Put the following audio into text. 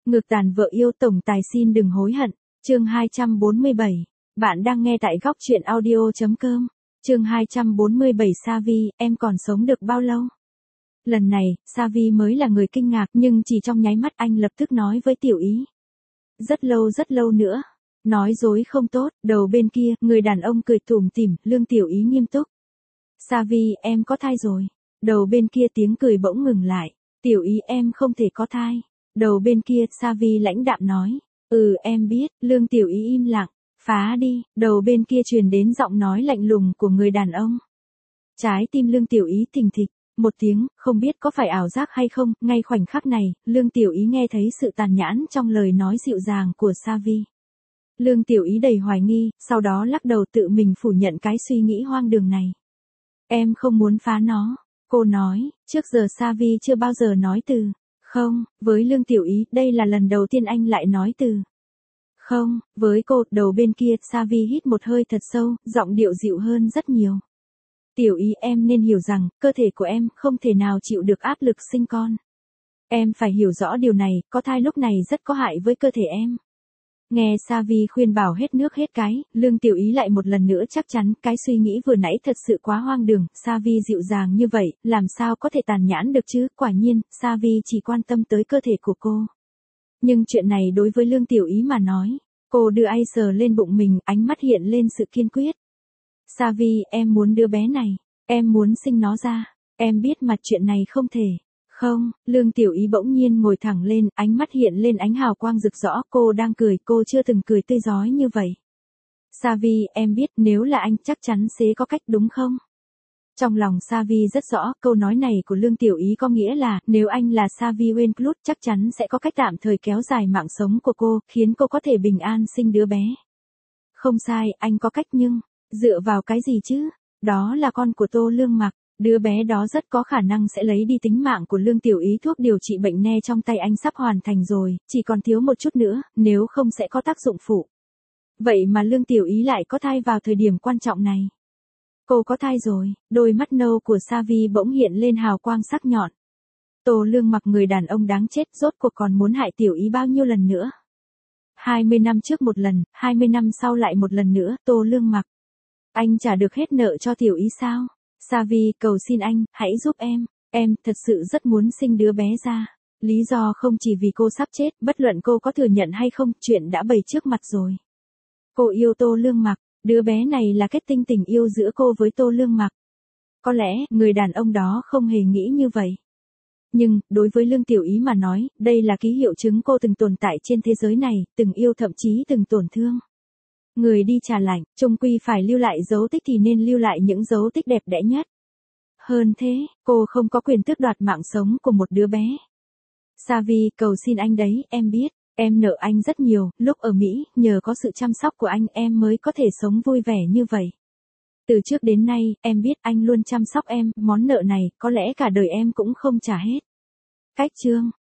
Ngược tàn vợ yêu tổng tài xin đừng hối hận. Chương 247. Bạn đang nghe tại góc truyện audio.com. Chương 247 Savi, em còn sống được bao lâu? Lần này, Savi mới là người kinh ngạc nhưng chỉ trong nháy mắt anh lập tức nói với Tiểu Ý. Rất lâu nữa. Nói dối không tốt, đầu bên kia, người đàn ông cười tủm tỉm, Lương Tiểu Ý nghiêm túc. Savi, em có thai rồi. Đầu bên kia tiếng cười bỗng ngừng lại. Tiểu Ý em không thể có thai. Đầu bên kia, Savi lãnh đạm nói. Em biết, Lương Tiểu Ý im lặng. Phá đi, đầu bên kia truyền đến giọng nói lạnh lùng của người đàn ông. Trái tim Lương Tiểu Ý thình thịch, một tiếng, không biết có phải ảo giác hay không, ngay khoảnh khắc này, Lương Tiểu Ý nghe thấy sự tàn nhẫn trong lời nói dịu dàng của Savi. Lương Tiểu Ý đầy hoài nghi, sau đó lắc đầu tự mình phủ nhận cái suy nghĩ hoang đường này. Em không muốn phá nó, cô nói, trước giờ Savi chưa bao giờ nói từ. Không, với Lương Tiểu Ý, đây là lần đầu tiên anh lại nói từ. Không, với cô, đầu bên kia, Savi hít một hơi thật sâu, giọng điệu dịu hơn rất nhiều. Tiểu Ý em nên hiểu rằng, cơ thể của em không thể nào chịu được áp lực sinh con. Em phải hiểu rõ điều này, có thai lúc này rất có hại với cơ thể em. Nghe Savi khuyên bảo hết nước hết cái, Lương Tiểu Ý lại một lần nữa chắc chắn, cái suy nghĩ vừa nãy thật sự quá hoang đường, Savi dịu dàng như vậy, làm sao có thể tàn nhẫn được chứ, quả nhiên, Savi chỉ quan tâm tới cơ thể của cô. Nhưng chuyện này đối với Lương Tiểu Ý mà nói, cô đưa tay sờ lên bụng mình, ánh mắt hiện lên sự kiên quyết. Savi, em muốn đứa bé này, em muốn sinh nó ra, em biết mà chuyện này không thể. Không, Lương Tiểu Ý bỗng nhiên ngồi thẳng lên, ánh mắt hiện lên ánh hào quang rực rõ, cô đang cười, cô chưa từng cười tươi rói như vậy. Savi, em biết nếu là anh chắc chắn sẽ có cách đúng không? Trong lòng Savi rất rõ, câu nói này của Lương Tiểu Ý có nghĩa là, nếu anh là Savi Wenclut chắc chắn sẽ có cách tạm thời kéo dài mạng sống của cô, khiến cô có thể bình an sinh đứa bé. Không sai, anh có cách nhưng, dựa vào cái gì chứ? Đó là con của Tô Lương Mặc. Đứa bé đó rất có khả năng sẽ lấy đi tính mạng của Lương Tiểu Ý, thuốc điều trị bệnh ne trong tay anh sắp hoàn thành rồi, chỉ còn thiếu một chút nữa, nếu không sẽ có tác dụng phụ. Vậy mà Lương Tiểu Ý lại có thai vào thời điểm quan trọng này. Cô có thai rồi, đôi mắt nâu của Savi bỗng hiện lên hào quang sắc nhọn. Tô Lương Mặc, người đàn ông đáng chết, rốt cuộc còn muốn hại Tiểu Ý bao nhiêu lần nữa. 20 năm trước một lần, 20 năm sau lại một lần nữa, Tô Lương Mặc. Anh trả được hết nợ cho Tiểu Ý sao? Savi, cầu xin anh, hãy giúp em thật sự rất muốn sinh đứa bé ra. Lý do không chỉ vì cô sắp chết, bất luận cô có thừa nhận hay không, chuyện đã bày trước mặt rồi. Cô yêu Tô Lương Mặc, đứa bé này là kết tinh tình yêu giữa cô với Tô Lương Mặc. Có lẽ, người đàn ông đó không hề nghĩ như vậy. Nhưng, đối với Lương Tiểu Ý mà nói, đây là ký hiệu chứng cô từng tồn tại trên thế giới này, từng yêu thậm chí từng tổn thương. Người đi trả lạnh, chung quy phải lưu lại dấu tích thì nên lưu lại những dấu tích đẹp đẽ nhất. Hơn thế, cô không có quyền tước đoạt mạng sống của một đứa bé. Savi, cầu xin anh đấy, em biết, em nợ anh rất nhiều, lúc ở Mỹ, nhờ có sự chăm sóc của anh em mới có thể sống vui vẻ như vậy. Từ trước đến nay, em biết anh luôn chăm sóc em, món nợ này, có lẽ cả đời em cũng không trả hết. Cách chương,